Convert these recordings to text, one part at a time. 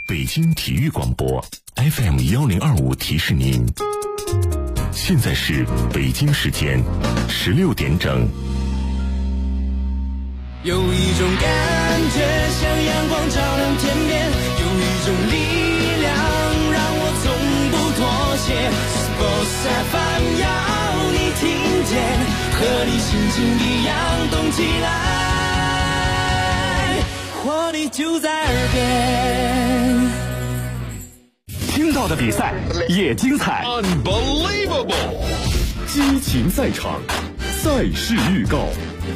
北京体育广播 FM1025提示您，现在是北京时间16点整。 有一种感觉像阳光照亮天边，有一种力量让我从不妥协。Sports FM 要你听见，和你心情一样动起来，活力就在耳边。 听到的比赛也精彩 Unbelievable， 激情赛场，赛事预告。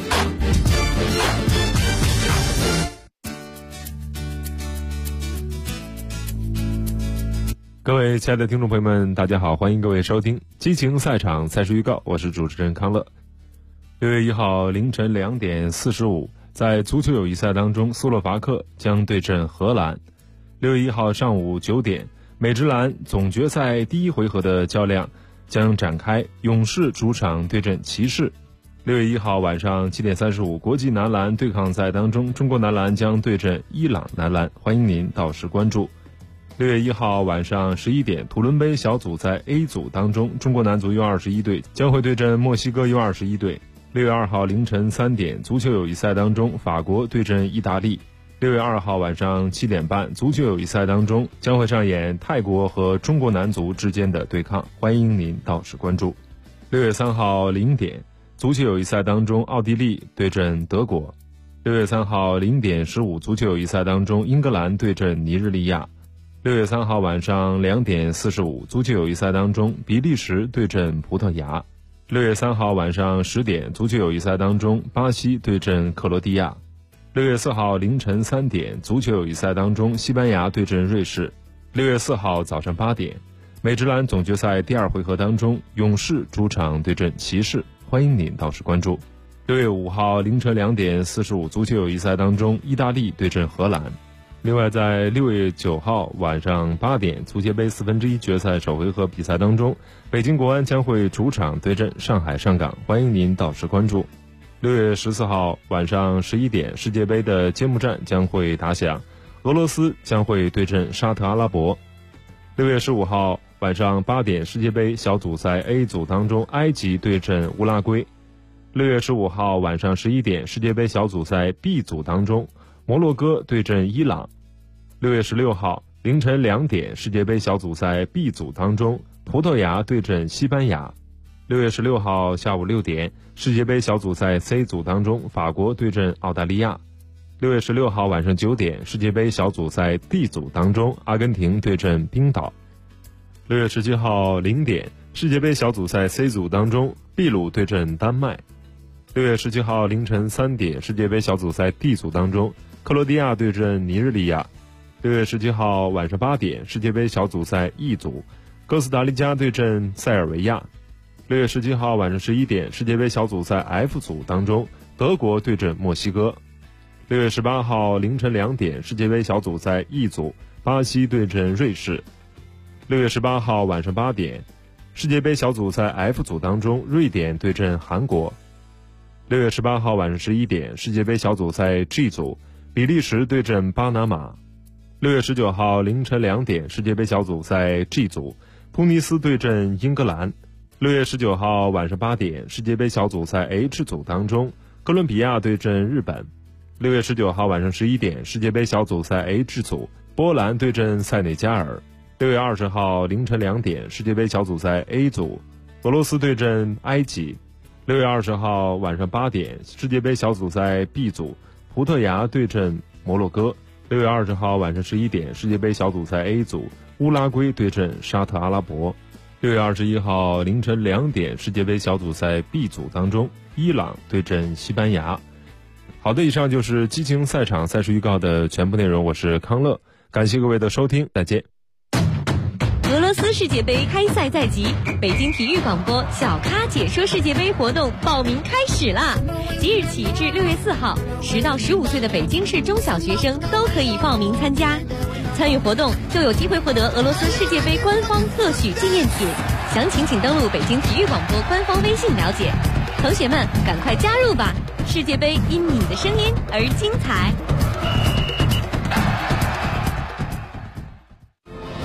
各位亲爱的听众朋友们，大家好，欢迎各位收听激情赛场赛事预告，我是主持人康乐。6月1号凌晨2点45，在足球友谊赛当中，斯洛伐克将对阵荷兰。6月1号上午9点，美职篮总决赛第一回合的较量将展开，勇士主场对阵骑士。6月1号晚上7点35，国际男篮对抗赛当中，中国男篮将对阵伊朗男篮，欢迎您到时关注。6月1号晚上11点，土伦杯小组赛 A 组当中，中国男足 U21 队将会对阵墨西哥 U21 队。6月2号凌晨3点，足球友谊赛当中，法国对阵意大利。6月2号晚上7点半，足球友谊赛当中将会上演泰国和中国男足之间的对抗，欢迎您到时关注。6月3号0点，足球友谊赛当中，奥地利对阵德国。6月3号0点15，足球友谊赛当中，英格兰对阵尼日利亚。6月3号晚上2点45，足球友谊赛当中，比利时对阵葡萄牙。6月3号晚上10点，足球友谊赛当中，巴西对阵克罗地亚。6月4号凌晨3点，足球友谊赛当中，西班牙对阵瑞士。6月4号早上8点，美职篮总决赛第二回合当中，勇士主场对阵骑士，欢迎您到时关注。6月5号凌晨2点45，足球友谊赛当中，意大利对阵荷兰。另外，在6月9号晚上8点，足协杯1/4决赛首回合比赛当中，北京国安将会主场对阵上海上港，欢迎您到时关注。6月14号晚上11点，世界杯的揭幕战将会打响，俄罗斯将会对阵沙特阿拉伯。6月15号晚上8点，世界杯小组赛 A 组当中，埃及对阵乌拉圭。6月15号晚上11点，世界杯小组赛 B 组当中，摩洛哥对阵伊朗。6月16号凌晨2点，世界杯小组赛 B 组当中，葡萄牙对阵西班牙。6月16号下午6点，世界杯小组赛 C 组当中，法国对阵澳大利亚。6月16号晚上9点，世界杯小组赛 D 组当中，阿根廷对阵冰岛。6月17号0点，世界杯小组赛 C 组当中，秘鲁对阵丹麦。6月17号凌晨3点，世界杯小组赛 D 组当中，克罗地亚对阵尼日利亚。6月17号晚上8点，世界杯小组赛 E 组，哥斯达黎加对阵塞尔维亚。6月17号晚上11点，世界杯小组赛 F 组当中，德国对阵墨西哥。6月18号凌晨2点，世界杯小组赛 E 组，巴西对阵瑞士。6月18号晚上8点，世界杯小组赛 F 组当中，瑞典对阵韩国。6月18号晚上11点，世界杯小组赛 G 组，比利时对阵巴拿马。6月19号凌晨2点，世界杯小组赛 G 组，突尼斯对阵英格兰。6月19号晚上8点，世界杯小组赛 H 组当中，哥伦比亚对阵日本。6月19号晚上11点，世界杯小组赛 H 组，波兰对阵塞内加尔。6月20号凌晨2点，世界杯小组赛 A 组，俄罗斯对阵埃及。6月20号晚上8点，世界杯小组赛 B 组，葡萄牙对阵摩洛哥。6月20号晚上11点，世界杯小组赛 A 组，乌拉圭对阵沙特阿拉伯。6月21号凌晨2点，世界杯小组赛 B 组当中，伊朗对阵西班牙。好的，以上就是激情赛场赛事预告的全部内容，我是康乐，感谢各位的收听，再见。 俄罗斯世界杯开赛在即，北京体育广播小咖解说世界杯活动报名开始啦！即日起至6月4号，10到15岁的北京市中小学生都可以报名参加。参与活动就有机会获得俄罗斯世界杯官方特许纪念品，详情请登录北京体育广播官方微信了解。同学们，赶快加入吧！世界杯因你的声音而精彩。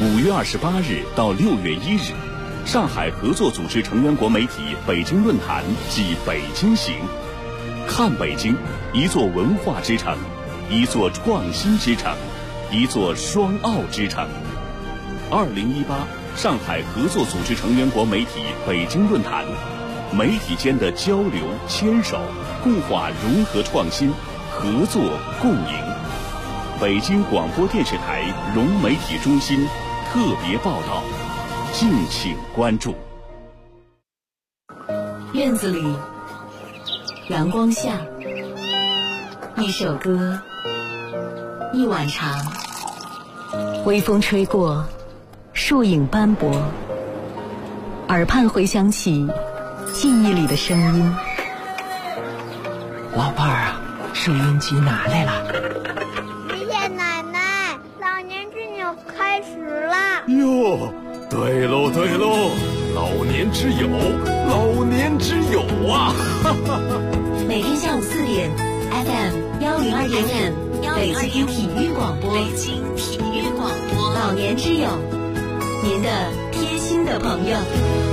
5月28日到6月1日，上海合作组织成员国媒体北京论坛暨北京行。看北京，一座文化之城，一座创新之城，一座双奥之城。2018上海合作组织成员国媒体北京论坛，媒体间的交流牵手，固化融合创新，合作共赢。北京广播电视台融媒体中心特别报道，敬请关注。 院子里，阳光下，一首歌，一碗茶，微风吹过，树影斑驳，耳畔回响起记忆里的声音。 老伴儿啊，收音机拿来了。 爷爷奶奶，老年之友开始了。 哟，对喽对喽，老年之友，老年之友啊！ 每天下午4点 FM 102.5北京体育广播，北京体育广播，老年之友，您的贴心的朋友。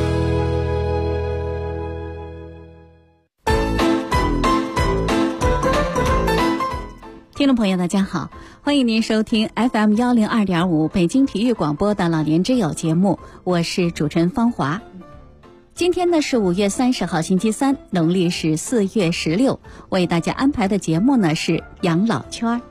听众朋友大家好，欢迎您收听 FM 102.5北京体育广播的老年之友节目，我是主持人方华。今天呢是5月30号星期三，农历是4月16，为大家安排的节目呢是养老圈。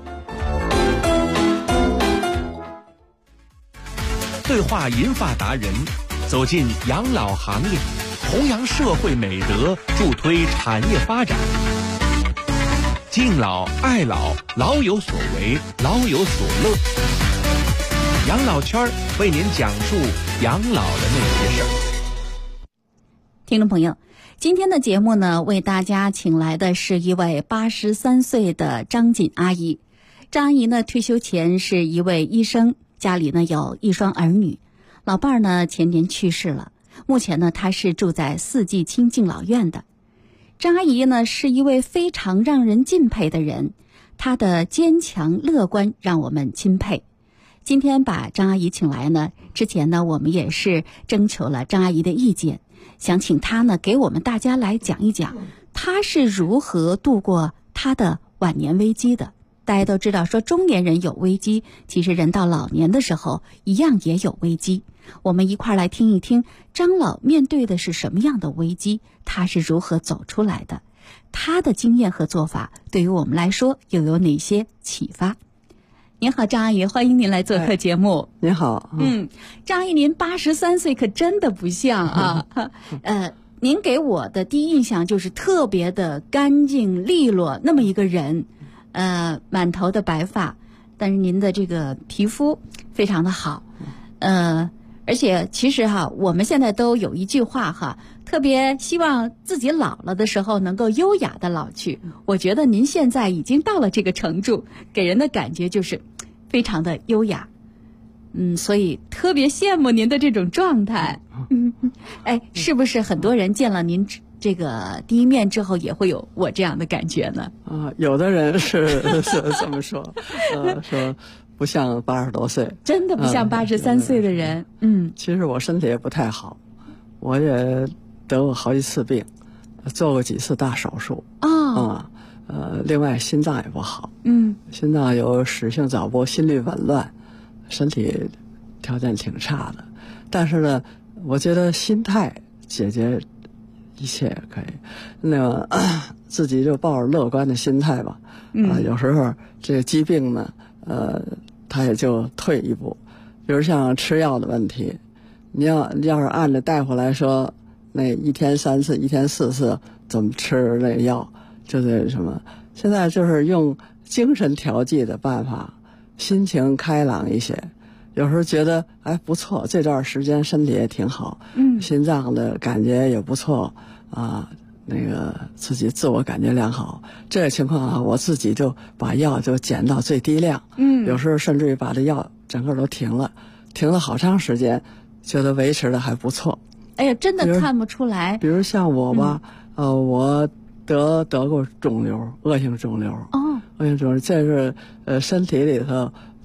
对话银发达人，走进养老行业，弘扬社会美德，助推产业发展。敬老爱老，老有所为，老有所乐。养老圈为您讲述养老的那些事儿。 听众朋友，今天的节目呢，为大家请来的是一位83岁的张锦阿姨。张阿姨呢，退休前是一位医生，家里呢有1双儿女，老伴儿呢前年去世了，目前呢她是住在4季青敬老院的。张阿姨呢是一位非常让人敬佩的人，她的坚强乐观让我们钦佩。今天把张阿姨请来呢，之前呢我们也是征求了张阿姨的意见，想请她呢给我们大家来讲一讲，她是如何度过她的晚年危机的。大家都知道说中年人有危机，其实人到老年的时候一样也有危机。我们一块来听一听张老面对的是什么样的危机，他是如何走出来的，他的经验和做法对于我们来说又有哪些启发。您好，张阿姨，欢迎您来做客节目。 您好。 张阿姨，您83岁可真的不像啊。您给我的第一印象就是特别的干净利落那么一个人，满头的白发，但是您的这个皮肤非常的好，而且其实我们现在都有一句话特别希望自己老了的时候能够优雅的老去。我觉得您现在已经到了这个程度，给人的感觉就是非常的优雅。所以特别羡慕您的这种状态。是不是很多人见了您这个第一面之后也会有我这样的感觉呢？ 有的人是这么说，说不像80多岁， 真的不像83岁的人。 其实我身体也不太好，我也得过好几次病，做过几次大手术。另外心脏也不好，心脏有室性早搏，心律紊乱，身体条件挺差的。但是呢，我觉得心态解决一切也可以，那个自己就抱着乐观的心态吧。有时候这个疾病呢，它也就退一步。比如像吃药的问题，你要是按着大夫来说，那1天3次1天4次怎么吃那个药，就是什么？现在就是用精神调剂的办法，心情开朗一些。有时候觉得不错，这段时间身体也挺好，心脏的感觉也不错那个自己自我感觉良好。这个情况我自己就把药就减到最低量，有时候甚至于把这药整个都停了好长时间，觉得维持的还不错。 哎呀，真的看不出来。 比如像我吧，我得过肿瘤，恶性肿瘤。恶性肿瘤，这是身体里头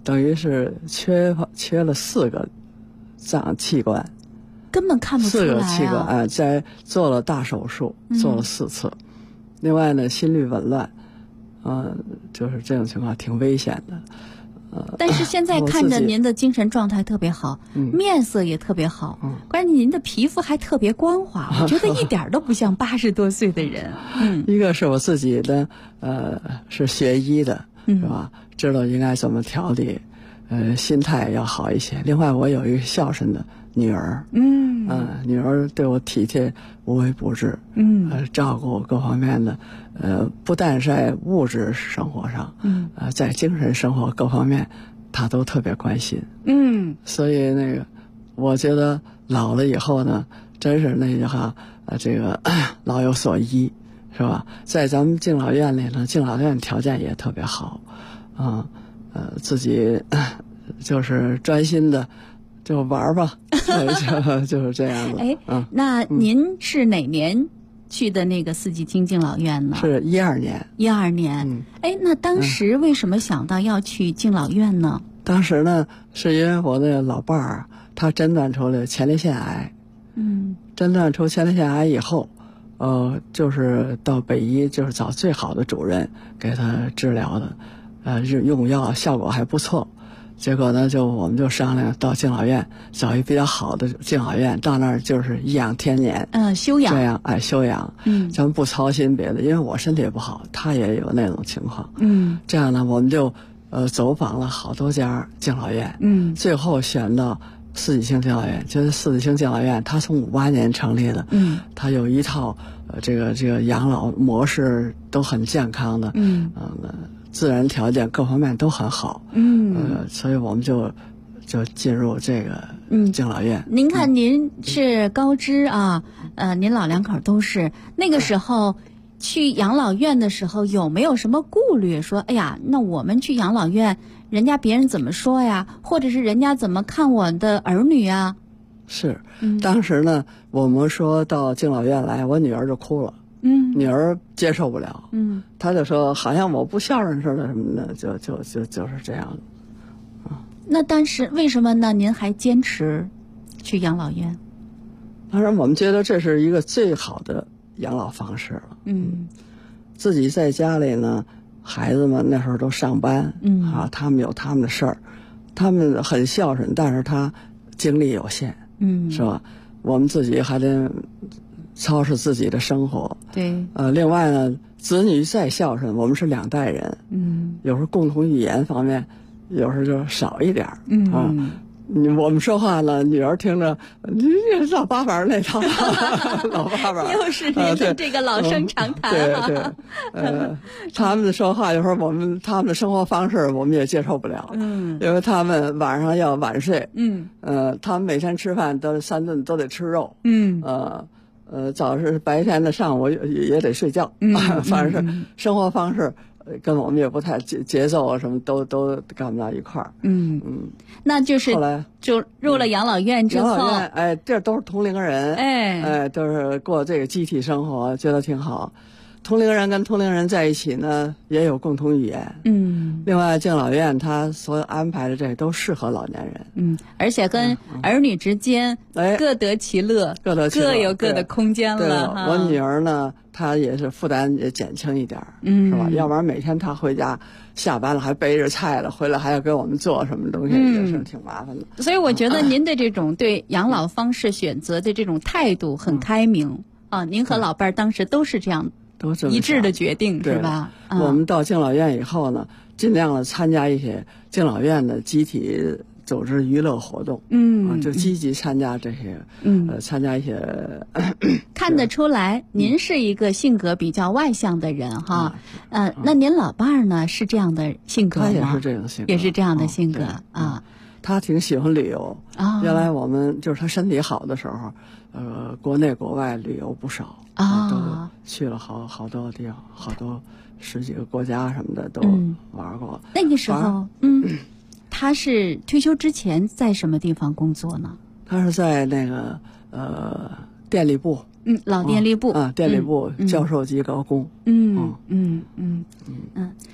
等于是缺了4个器官， 根本看不出来 4个器官在做了大手术，做了4次。另外呢，心律紊乱，就是这种情况挺危险的。 但是现在看着您的精神状态特别好，面色也特别好，关键您的皮肤还特别光滑，我觉得一点都不像80多岁的人。 一个是我自己的，是学医的，是吧？知道应该怎么调理，心态要好一些。另外，我有一个孝顺的女儿，女儿对我体贴无微不至，照顾各方面的，不但是在物质生活上，在精神生活各方面，她都特别关心，所以我觉得老了以后呢，真是那句话，这个老有所依，是吧？在咱们敬老院里呢，敬老院条件也特别好，自己就是专心的。就玩吧，就是这样的。 那您是哪年去的那个四季青敬老院呢？ 是12年。 12年。那当时为什么想到要去敬老院呢？ 当时呢，是因为我那个老伴儿，他诊断出了前列腺癌。诊断出前列腺癌以后，就是到北医，就是找最好的主任给他治疗的，用药效果还不错。结果呢，我们就商量到敬老院找一比较好的敬老院，到那儿就是颐养天年， 休养， 这样休养，咱们不操心别的，因为我身体也不好，他也有那种情况，这样呢，我们就走访了好多家敬老院，最后选到四季青敬老院。就是四季青敬老院，它从58年成立的，它有一套这个养老模式都很健康的，自然条件各方面都很好，所以我们就进入这个敬老院。 您看，您是高知啊，您老两口都是。那个时候去养老院的时候，有没有什么顾虑？说，哎呀，那我们去养老院，人家别人怎么说呀？或者是人家怎么看我的儿女啊？ 是，当时呢，我们说到敬老院来，我女儿就哭了。女儿接受不了，她就说好像我不孝顺似的什么的，就是这样的。 那当时为什么呢？您还坚持去养老院？ 当然，我们觉得这是一个最好的养老方式了。自己在家里呢，孩子们那时候都上班，他们有他们的事儿，他们很孝顺，但是他精力有限，是吧？我们自己还得操持自己的生活， 对， 另外呢，子女再孝顺，我们是2代人，有时候共同语言方面，有时候就少一点，我们说话呢，女儿听着，你老八板那套，老八板， 又是您的这个老生常谈对，他们说话有时候他们的生活方式我们也接受不了，因为他们晚上要晚睡，他们每天吃饭都3顿都得吃肉，早是白天的上午也得睡觉，反正是生活方式跟我们也不太节奏啊什么都干不到一块儿。 那就是后来就入了养老院之后， 养老院这都是同龄人，都是过这个集体生活，觉得挺好。同龄人跟同龄人在一起呢，也有共同语言。另外敬老院它所有安排的这都适合老年人。 而且跟儿女之间各得其乐，各有各的空间了。 我女儿呢，她也是负担也减轻一点，是吧？要不然每天她回家下班了还背着菜了，回来还要给我们做什么东西，也是挺麻烦的。 所以我觉得您的这种对养老方式选择的这种态度很开明啊！您和老伴儿当时都是这样。一致的决定是吧？ 我们到敬老院以后呢，尽量的参加一些敬老院的集体组织娱乐活动，就积极参加这些，参加一些。 看得出来，您是一个性格比较外向的人哈。那您老伴儿呢是这样的性格吗？ 他也是这种性格， 也是这样的性格啊。 他挺喜欢旅游原来我们就是他身体好的时候，国内国外旅游不少都去了好多地方，好多10几个国家什么的都玩过。 那个时候，他是退休之前在什么地方工作呢？ 他是在那个电力部， 老电力部电力部教授级高工。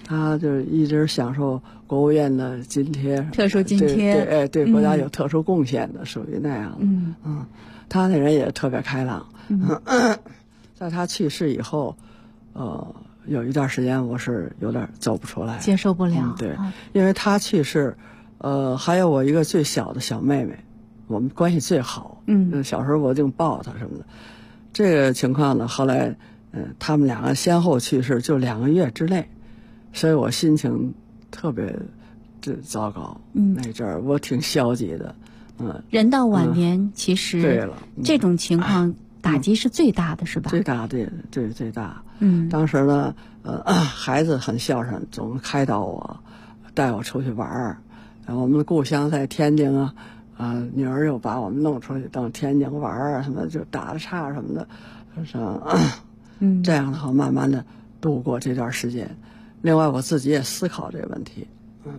他就一直享受国务院的津贴， 特殊津贴， 对国家有特殊贡献的，属于那样的。他那人也特别开朗。在他去世以后，有一段时间我是有点走不出来， 接受不了。 对，因为他去世，还有我一个最小的小妹妹，我们关系最好。小时候我净抱她什么的。这个情况呢，后来，他们两个先后去世，就2个月之内，所以我心情特别糟糕。那阵儿我挺消极的。 人到晚年，其实对了， 这种情况打击是最大的，是吧？ 最大的，对，最大。当时呢，孩子很孝顺，总开导我，带我出去玩儿。我们的故乡在天津啊，女儿又把我们弄出去到天津玩儿啊，什么就打着岔什么的，这样的话慢慢的度过这段时间。另外我自己也思考这个问题。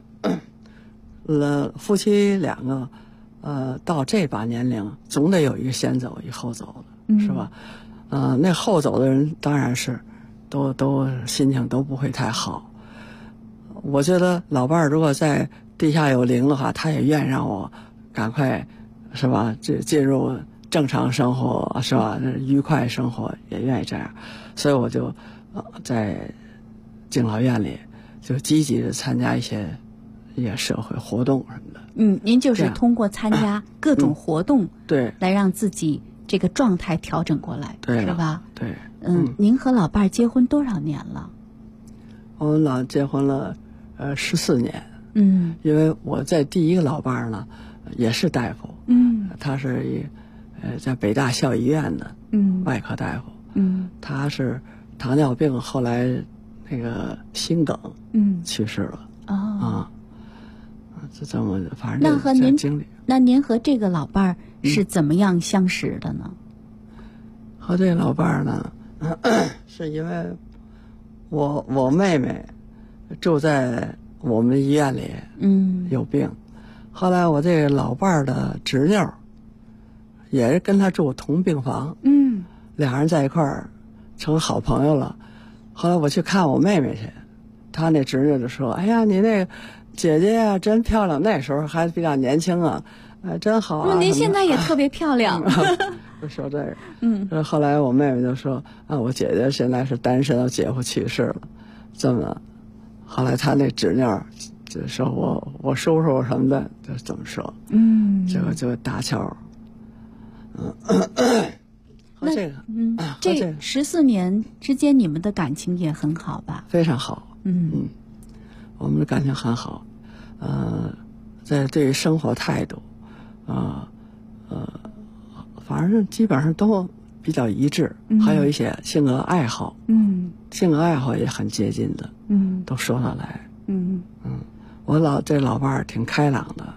夫妻两个，到这把年龄，总得有一个先走一个后走的，是吧？那后走的人当然是都心情都不会太好。我觉得老伴儿如果在地下有灵的话，他也愿意让我赶快，是吧？进入正常生活，是吧？愉快生活也愿意这样，所以我就在敬老院里就积极的参加一些社会活动什么的。 您就是通过参加各种活动， 对， 来让自己这个状态调整过来， 对， 是吧？ 对。 您和老伴儿结婚多少年了？ 我们结婚了14年。因为我在第一个老伴儿呢，也是大夫。他是在北大校医院的外科大夫。他是糖尿病，后来那个心梗去世了。就这么反正这经历。 那您和这个老伴儿是怎么样相识的呢？ 和这个老伴儿呢，是因为我妹妹住在我们医院里，有病。后来我这个老伴儿的侄女也是跟他住同病房，两人在一块儿成好朋友了。后来我去看我妹妹去，她那侄女就说：“哎呀，你那个姐姐呀，真漂亮。”那时候还比较年轻啊，真好啊。 您现在也特别漂亮。 就说这个。后来我妹妹就说：“我姐姐现在是单身，我姐夫去世了。”这么。后来他那侄女就说我叔叔什么的就这么说，就搭桥。 那这14年之间，你们的感情也很好吧？ 非常好。我们的感情很好。在对于生活态度，反正基本上都比较一致，还有一些性格爱好，性格爱好也很接近的，都说得来。我这老伴儿挺开朗的，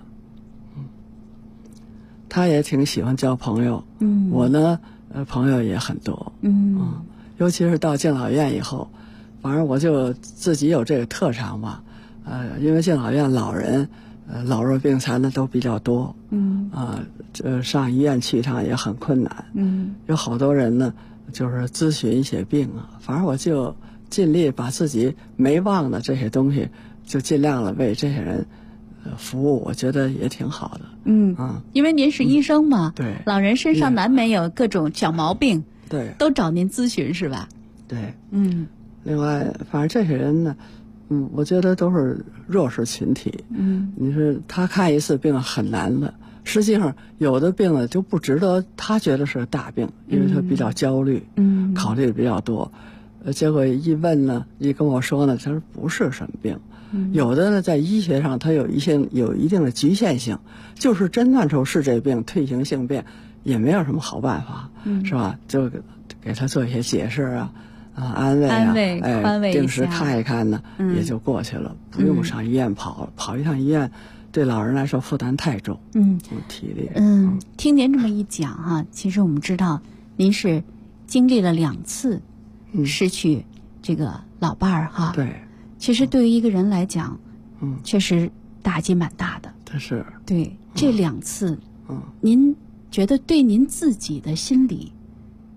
他也挺喜欢交朋友，我呢，朋友也很多，尤其是到敬老院以后，反正我就自己有这个特长吧，因为敬老院老人，老弱病残的都比较多，上医院去一趟也很困难，有好多人呢，就是咨询一些病啊，反正我就尽力把自己没忘的这些东西，就尽量的为这些人服务，我觉得也挺好的。 因为您是医生嘛， 对， 老人身上难免有各种小毛病， 对， 都找您咨询是吧？ 对，另外，反正这些人呢，我觉得都是弱势群体。你说他看一次病很难的，实际上有的病呢就不值得他觉得是大病，因为他比较焦虑，考虑的比较多。结果一问呢，一跟我说呢，他说不是什么病。有的呢，在医学上它有一定的局限性，就是诊断出是这病，退行性病也没有什么好办法，是吧？就给他做一些解释啊，安慰啊， 宽慰定时看一看呢，也就过去了，不用上医院跑一趟医院，对老人来说负担太重，体力。 听您这么一讲哈，其实我们知道您是经历了2次失去这个老伴儿哈。 对。 其实对于一个人来讲，确实打击蛮大的。 是。 对，这2次，您觉得对您自己的心理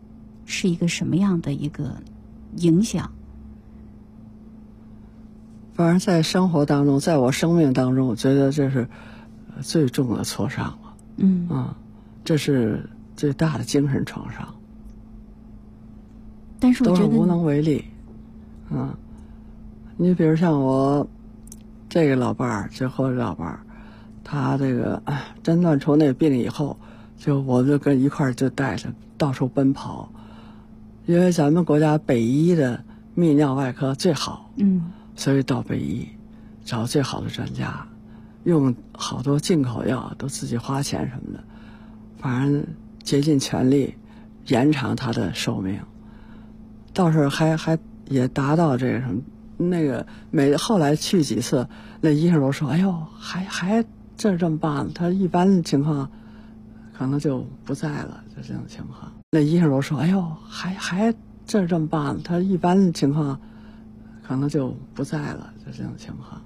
是一个什么样的一个影响？ 反正在生活当中，在我生命当中，我觉得这是最重的挫伤了。这是最大的精神创伤。 但是我觉得都是无能为力。你比如像我这个老伴儿，最后这老伴儿，他这个诊断出那病以后，我就跟一块儿就带着到处奔跑，因为咱们国家北医的泌尿外科最好，所以到北医找最好的专家，用好多进口药，都自己花钱什么的，反正竭尽全力延长他的寿命。倒是还也达到这个什么，那个后来去几次，那医生都说：“哎呦，还这么棒。”他一般情况可能就不在了，就这种情况。那医生都说：“哎呦，还这么棒。”他一般情况可能就不在了，就这种情况。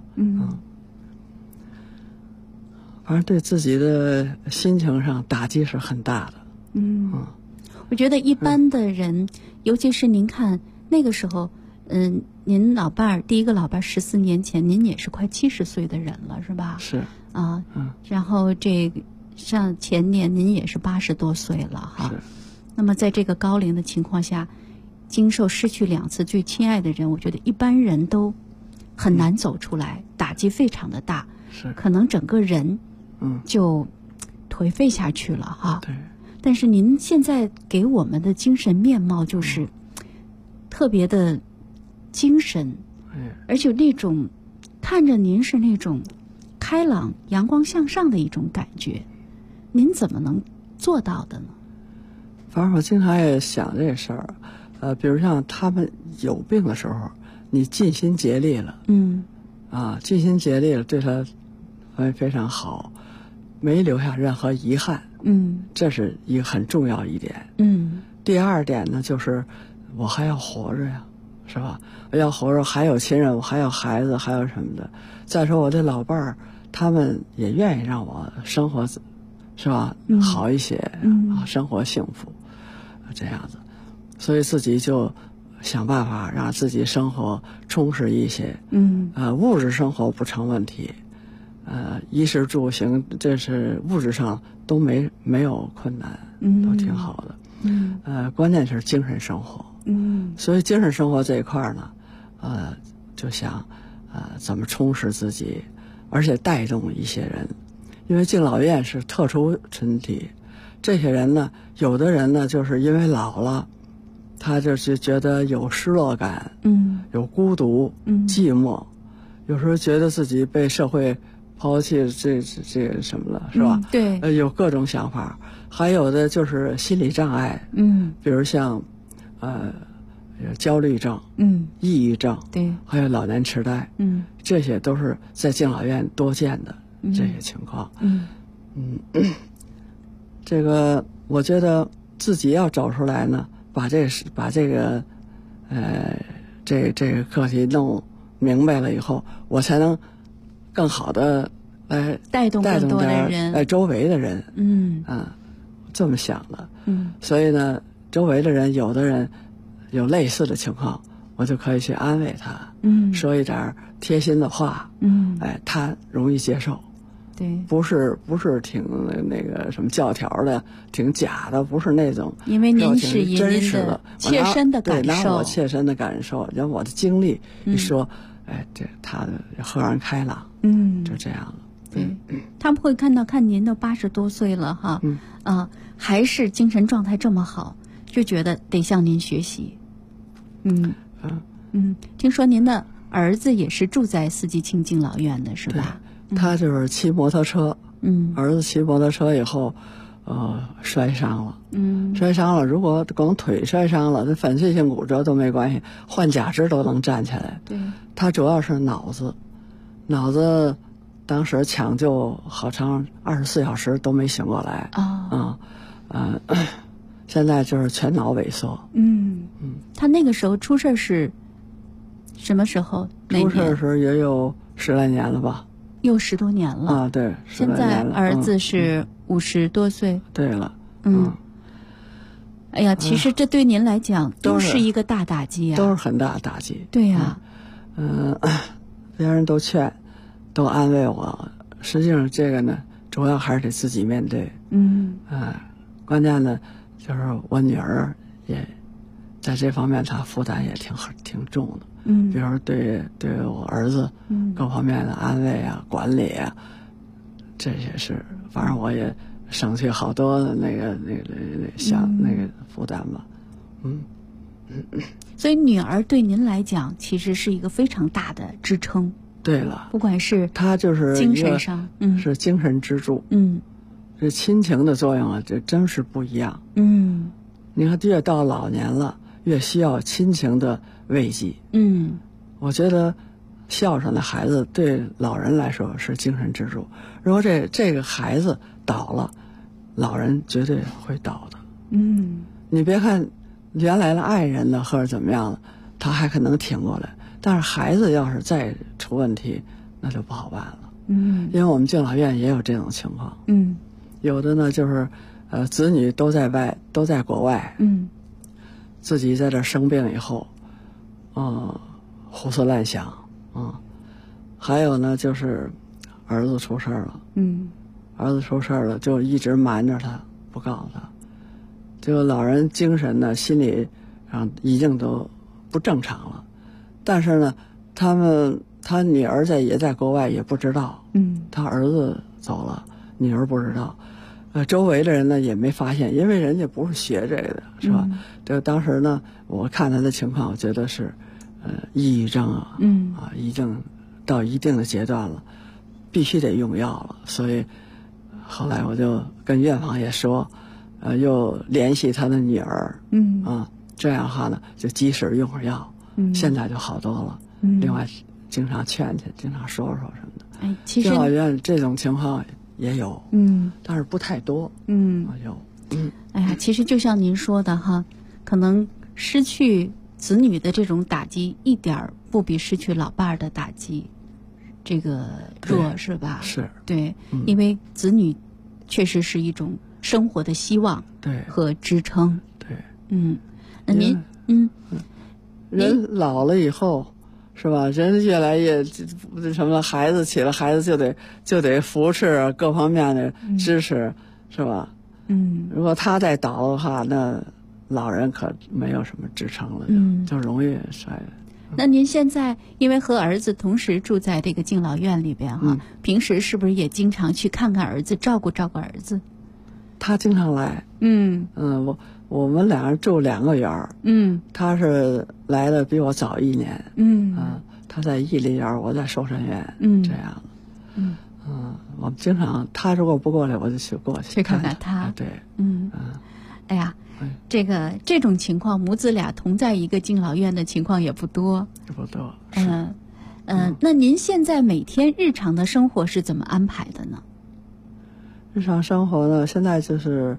反正对自己的心情上打击是很大的。 我觉得一般的人，尤其是您看那个时候，您老伴儿第一个老伴儿14年前，您也是快70岁的人了，是吧？ 是啊，然后像前年您也是80多岁了哈。那么在这个高龄的情况下，经受失去2次最亲爱的人，我觉得一般人都很难走出来，打击非常的大，可能整个人就颓废下去了哈。 对。 但是您现在给我们的精神面貌就是特别的精神，而且那种看着您是那种开朗、阳光向上的一种感觉，您怎么能做到的呢？ 反正我经常也想这事儿，比如像他们有病的时候，你尽心竭力了，尽心竭力了，对他非常好，没留下任何遗憾。这是一个很重要一点。第二点呢，就是我还要活着呀，是吧？我要活着，还有亲人，我还有孩子，还有什么的。再说我的老伴儿，他们也愿意让我生活，是吧？好一些，生活幸福，这样子。所以自己就想办法让自己生活充实一些。物质生活不成问题。衣食住行，这是物质上都没有困难，都挺好的。关键是精神生活。所以精神生活这一块呢，就想怎么充实自己，而且带动一些人，因为敬老院是特殊群体，这些人呢，有的人呢就是因为老了，他就是觉得有失落感，有孤独，寂寞，有时候觉得自己被社会抛弃这什么了，是吧？ 对， 有各种想法，还有的就是心理障碍，比如像焦虑症，抑郁症， 对， 还有老年痴呆，这些都是在敬老院多见的这些情况。这个我觉得自己要走出来呢，把这个课题弄明白了以后，我才能更好的带动更多的人， 周围的人，这么想的。所以呢，周围的人，有的人有类似的情况，我就可以去安慰他，说一点贴心的话，他容易接受。 对， 不是挺那个什么教条的，挺假的，不是那种。 因为您是以您的切身的感受， 拿我切身的感受，让我的经历一说，这他的豁然开朗，就这样了。 对，他们会看您都80多岁了哈，还是精神状态这么好，就觉得得向您学习。听说您的儿子也是住在四季青敬老院的是吧？ 他就是骑摩托车，儿子骑摩托车以后，摔伤了。如果光腿摔伤了，这粉碎性骨折都没关系，换假肢都能站起来。 对， 他主要是脑子当时抢救好长24小时都没醒过来。现在就是全脑萎缩。 他那个时候出事是什么时候？ 出事时也有10来年了吧。 又10多年了对， 现在儿子是50多岁。 对了， 哎呀，其实这对您来讲都是一个大打击啊， 都是很大的打击。 对呀， 别人都劝，都安慰我，实际上这个呢，主要还是得自己面对。关键呢，就是我女儿也在这方面，她负担也挺重的。比如说对我儿子各方面的安慰啊、管理啊，这些是，反正我也省去好多的那个负担吧。 所以女儿对您来讲，其实是一个非常大的支撑。 对了， 不管是她就是精神上， 是精神支柱。这亲情的作用啊，这真是不一样。你看，越到老年了，越需要亲情的慰藉。我觉得孝顺的孩子对老人来说是精神支柱。如果这个孩子倒了，老人绝对会倒的。你别看原来的爱人呢，或者怎么样的，他还可能挺过来，但是孩子要是再出问题，那就不好办了。因为我们敬老院也有这种情况。有的呢就是子女都在国外，自己在这生病以后，胡思乱想，还有呢就是儿子出事了，儿子出事了就一直瞒着他，不告诉他，这个老人精神呢心理上已经都不正常了，但是呢他女儿也在国外也不知道，他儿子走了，女儿不知道。周围的人呢也没发现，因为人家不是学这个的，是吧？这当时呢，我看他的情况，我觉得是，抑郁症啊，已经到一定的阶段了，必须得用药了。所以后来我就跟院方也说，又联系他的女儿，这样的话呢，就及时用上药，现在就好多了。另外，经常劝劝，经常说什么的。 其实敬老院这种情况也有，但是不太多，有， 哎呀，其实就像您说的哈，可能失去子女的这种打击，一点儿不比失去老伴儿的打击这个弱，是吧？ 是， 对，因为子女确实是一种生活的希望， 对和支撑， 对， 那您， 人老了以后。是吧？人越来越什么，孩子起了，孩子就得扶持各方面的支持，是吧？如果他再倒的话，那老人可没有什么支撑了，就容易衰。 那您现在因为和儿子同时住在这个敬老院里边哈，平时是不是也经常去看看儿子，照顾照顾儿子？ 他经常来。我们俩人住2个园。他是来的比我早1年。他在义林园，我在寿山院。这样的。我们经常，他如果不过来，我就过去看看他。 对。 哎呀，这种情况，母子俩同在一个敬老院的情况也不多。 不多。 那您现在每天日常的生活是怎么安排的呢？ 日常生活呢，现在就是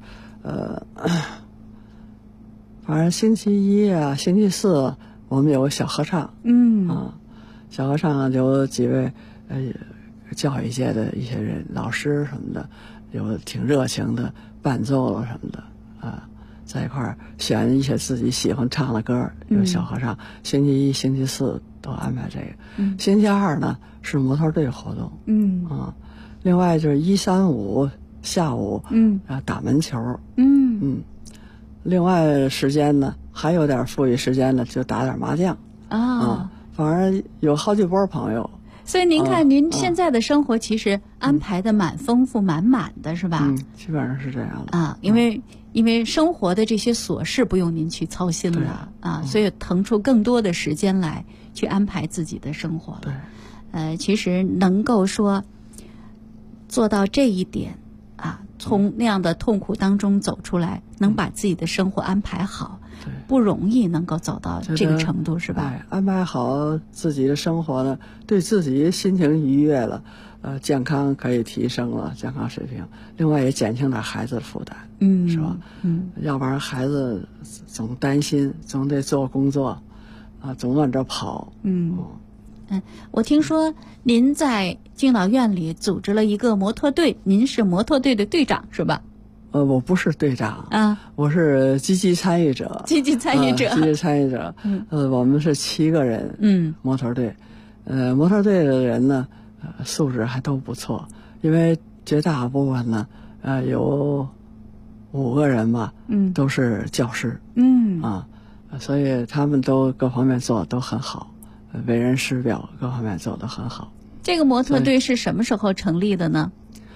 反正星期1啊、星期4，我们有个小合唱。小合唱有几位教育界的一些人，老师什么的，有挺热情的伴奏了什么的在一块儿选一些自己喜欢唱的歌，有小合唱。星期1、星期4都安排这个。星期2呢是模特队活动。另外就是1、3、5下午打门球。另外时间呢还有点富裕时间呢，就打点麻将反正有好几波朋友。 所以您看，您现在的生活其实安排的蛮丰富、满满的，是吧？ 基本上是这样的因为生活的这些琐事不用您去操心了所以腾出更多的时间来去安排自己的生活了。其实能够说做到这一点从那样的痛苦当中走出来，能把自己的生活安排好，不容易能够走到这个程度，是吧？ 安排好自己的生活呢，对自己心情愉悦了，健康可以提升了，健康水平，另外也减轻点孩子的负担，是吧？要不然孩子总担心，总得做工作，总往这跑。 我听说您在敬老院里组织了一个模特队，您是模特队的队长是吧？ 我不是队长我是积极参与者。 积极参与者。 我们是7个人模特队， 模特队的人呢，素质还都不错，因为绝大部分呢，有5个人吧，都是教师，所以他们都各方面做得都很好，为人师表，各方面做得很好。 这个模特队是什么时候成立的呢？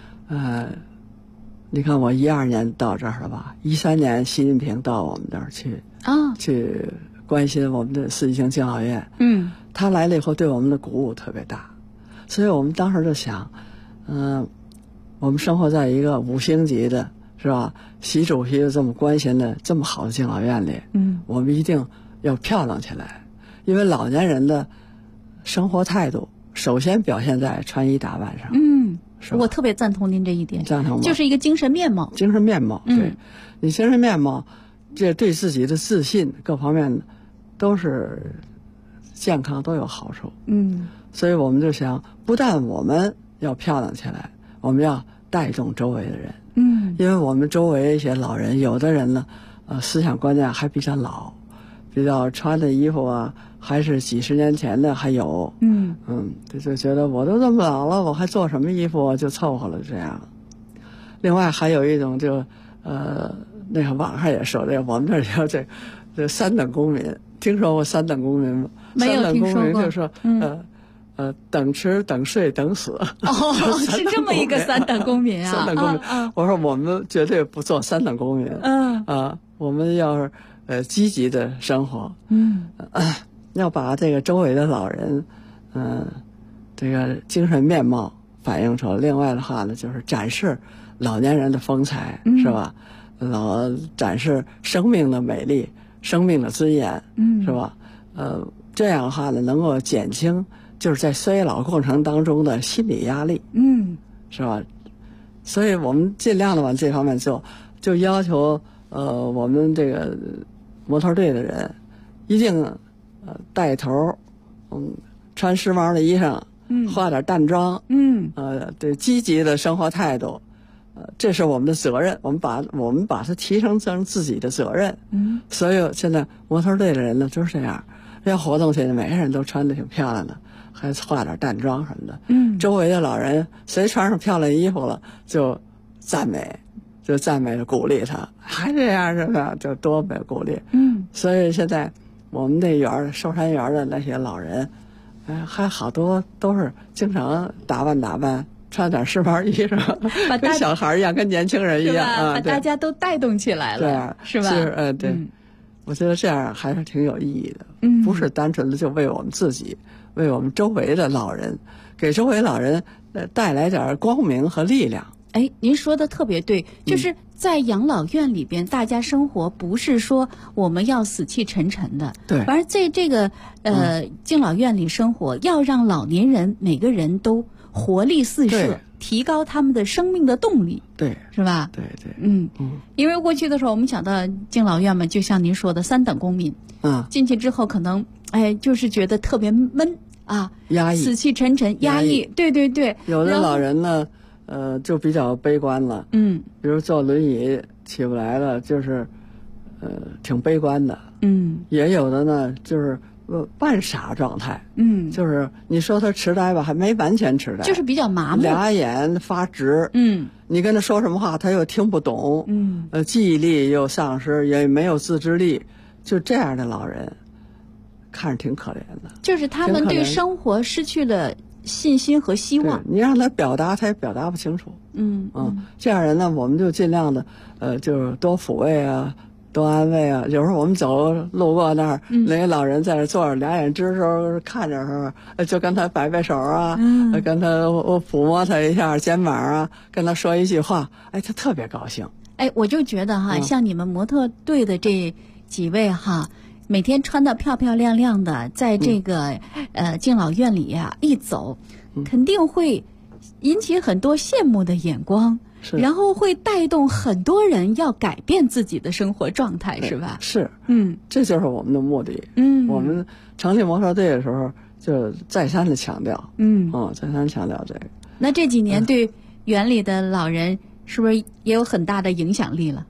你看我12年到这儿了吧，13年习近平到我们这儿去去关心我们的四季青敬老院，他来了以后对我们的鼓舞特别大，所以我们当时就想，我们生活在一个5星级的，是吧？习主席这么关心的这么好的敬老院里，我们一定要漂亮起来，因为老年人的生活态度首先表现在穿衣打扮上。 我特别赞同您这一点， 赞同吗？ 就是一个精神面貌。 精神面貌，对，你精神面貌，这对自己的自信各方面都是健康，都有好处。所以我们就想，不但我们要漂亮起来，我们要带动周围的人。因为我们周围一些老人，有的人呢，思想观念还比较老，比较穿的衣服啊，还是几十年前的还有。就觉得我都这么老了，我还做什么衣服啊，就凑合了这样。另外还有一种就那个网上也说这，我们这里有这3等公民，听说过3等公民吗？ 没有听说过。 3等公民就说等吃等睡等死。 是这么一个3等公民啊。 3等公民，我说我们绝对不做3等公民。我们要是积极的生活。要把这个周围的老人，这个精神面貌反映出来。另外的话呢，就是展示老年人的风采，是吧？展示生命的美丽，生命的尊严，是吧？这样的话呢，能够减轻就是在衰老过程当中的心理压力，是吧？所以我们尽量的往这方面做，就要求我们这个模特队的人一定带头，穿时髦的衣裳，化点淡妆，对积极的生活态度，这是我们的责任，我们把它提升成自己的责任。所以现在模特队的人呢就是这样，要活动起来，每个人都穿得挺漂亮的，还化点淡妆什么的。周围的老人谁穿上漂亮衣服了，就赞美的鼓励他，还这样是吧？就多没鼓励。所以现在我们那园寿山园的那些老人，还好多都是经常打扮，穿点时髦衣裳，跟小孩一样，跟年轻人一样把大家都带动起来了，是吧？ 对，我觉得这样还是挺有意义的。不是单纯的就为我们自己，为我们周围的老人，给周围老人带来点光明和力量。 您说的特别对，就是在养老院里边，大家生活不是说我们要死气沉沉的， 对， 而在这个敬老院里生活，要让老年人每个人都活力四射，提高他们的生命的动力， 对， 是吧？ 对， 因为过去的时候，我们想到敬老院嘛，就像您说的3等公民，进去之后可能就是觉得特别闷啊， 压抑， 死气沉沉，压抑，对， 有的老人呢。就比较悲观了，比如坐轮椅起不来了，就是挺悲观的，也有的呢就是半傻状态，就是你说他痴呆吧，还没完全痴呆， 就是比较麻木， 俩眼发直，你跟他说什么话他又听不懂，记忆力又丧失，也没有自制力，就这样的老人看着挺可怜的， 就是他们对生活失去了信心和希望。 你让他表达，他也表达不清楚。这样人呢，我们就尽量的，就是多抚慰啊，多安慰啊。有时候我们路过那儿，那些老人在那坐着，俩眼直的时候看着时候，就跟他摆摆手啊，跟他抚摸他一下肩膀啊，跟他说一句话，他特别高兴。 我就觉得哈，像你们模特队的这几位哈。每天穿得漂漂亮亮的，在这个敬老院里呀一走，肯定会引起很多羡慕的眼光，然后会带动很多人要改变自己的生活状态，是吧？ 是，这就是我们的目的。我们成立模特队的时候就再三的强调，再三强调这个。 那这几年对园里的老人是不是也有很大的影响力了？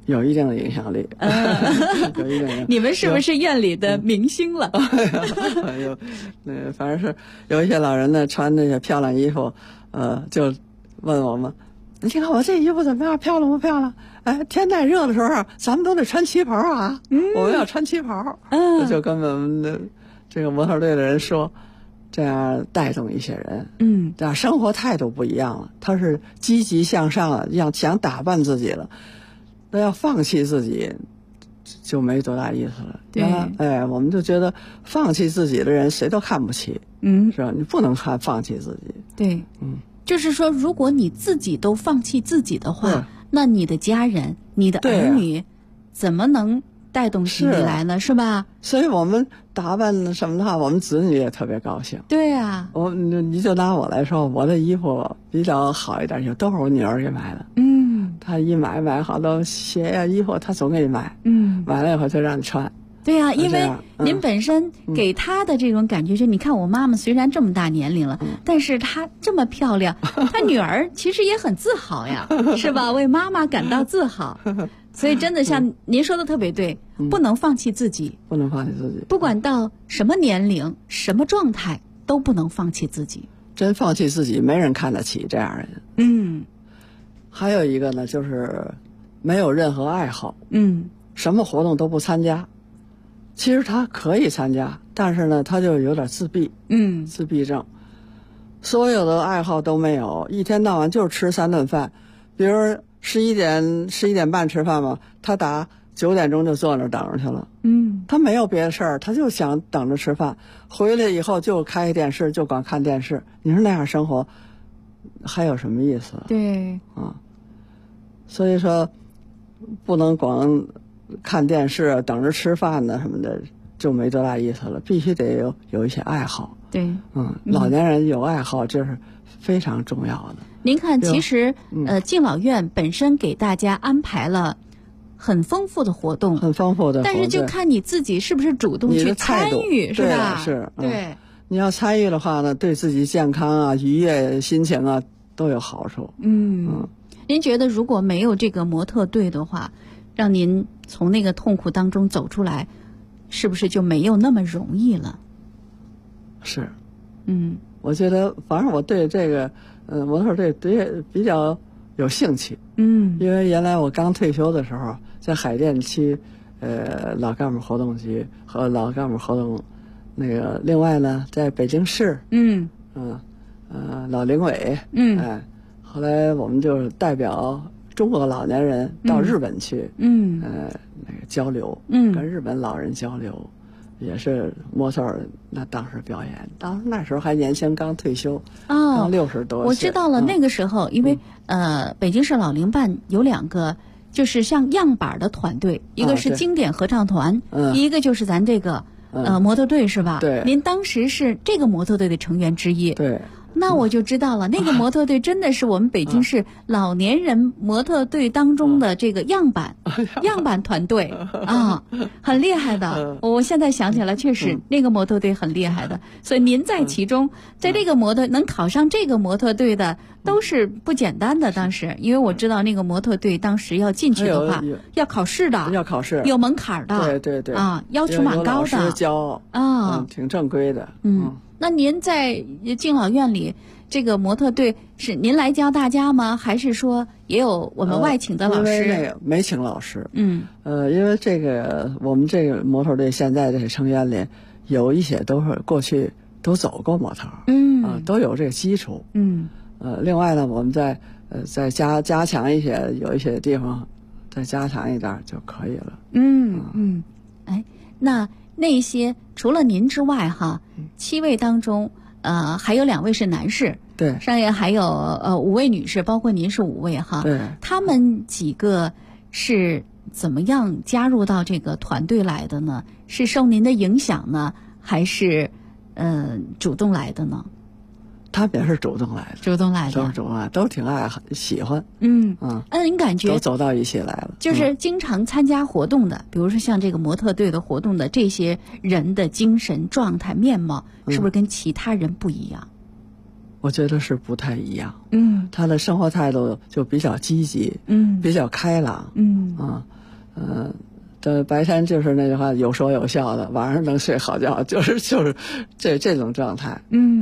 有一定的影响力，有一定的。 你们是不是院里的明星了？ 反正是有一些老人呢，穿那些漂亮衣服，就问我们，你看我这衣服怎么样，漂亮不漂亮？哎，天太热的时候，咱们都得穿旗袍啊，我们要穿旗袍。就跟我们的这个模特队的人说，这样带动一些人，这样生活态度不一样了，他是积极向上了，想打扮自己了，那要放弃自己就没多大意思了。对，我们就觉得放弃自己的人谁都看不起，是吧？你不能放弃自己。 对，就是说，如果你自己都放弃自己的话，那你的家人、你的儿女怎么能带动起来呢？是吧？ 所以我们打扮什么的话，我们子女也特别高兴。 对啊， 你就拿我来说，我的衣服比较好一点，就都是我女儿给买的。她一买好多鞋呀、衣服，她总给你买。买了以后就让你穿。 对啊，因为您本身给她的这种感觉，就你看我妈妈虽然这么大年龄了，但是她这么漂亮，她女儿其实也很自豪呀，是吧？为妈妈感到自豪。所以真的像您说的特别对，不能放弃自己， 不能放弃自己， 不管到什么年龄、什么状态，都不能放弃自己。 真放弃自己，没人看得起这样人。还有一个呢，就是没有任何爱好，什么活动都不参加。其实他可以参加，但是呢，他就有点自闭，自闭症，所有的爱好都没有，一天到晚就是吃3顿饭，比如11点半吃饭嘛，他打9点钟就坐那儿等着去了。他没有别的事儿，他就想等着吃饭，回来以后就开电视，就光看电视。你说那样生活还有什么意思？ 对啊，所以说不能光看电视等着吃饭呢什么的，就没多大意思了，必须得有一些爱好。 对， 老年人有爱好这是非常重要的。 您看，其实敬老院本身给大家安排了很丰富的活动， 很丰富的活动， 但是就看你自己是不是主动去参与，是吧？ 是， 对。 你要参与的话呢，对自己健康啊、愉悦心情啊都有好处。 您觉得如果没有这个模特队的话，让您从那个痛苦当中走出来，是不是就没有那么容易了？ 是，我觉得反正我对这个模特队比较有兴趣。因为原来我刚退休的时候，在海淀区老干部活动局和老干部活动那个，另外呢在北京市老龄委后来我们就代表中国老年人到日本去那个交流，跟日本老人交流，也是模特儿那当时表演，那时候还年轻，刚退休，刚60多岁。 我知道了，那个时候因为北京市老龄办有2个就是像样板的团队，一个是经典合唱团，一个就是咱这个模特队，是吧？ 对。 您当时是这个模特队的成员之一。 对。 那我就知道了，那个模特队真的是我们北京市老年人模特队当中的这个样板团队啊，很厉害的。我现在想起来，确实那个模特队很厉害的。所以您在其中，在这个能考上这个模特队的都是不简单的。当时，因为我知道那个模特队当时要进去的话，要考试的， 要考试， 有门槛的。 对啊，要求蛮高的。 有老师教啊，挺正规的。 那您在敬老院里，这个模特队是您来教大家吗？还是说也有我们外请的老师？ 没请老师。因为这个我们这个模特队现在这成员里有一些都是过去都走过模特，都有这个基础。另外呢，我们再加强一些，有一些地方再加强一点就可以了。 哎，那些除了您之外哈，7位当中，还有2位是男士， 对， 上面还有5位女士，包括您是5位哈， 对， 他们几个是怎么样加入到这个团队来的呢？是受您的影响呢，还是主动来的呢？ 他们也是主动来的， 都是主动来，都挺喜欢。 您感觉都走到一起来了， 就是经常参加活动的，比如说像这个模特队的活动的这些人的精神状态面貌，是不是跟其他人不一样？ 我我觉得是不太一样。 他的生活态度就比较积极，比较开朗，这白天就是那句话有说有笑的，晚上能睡好觉，就是这种状态。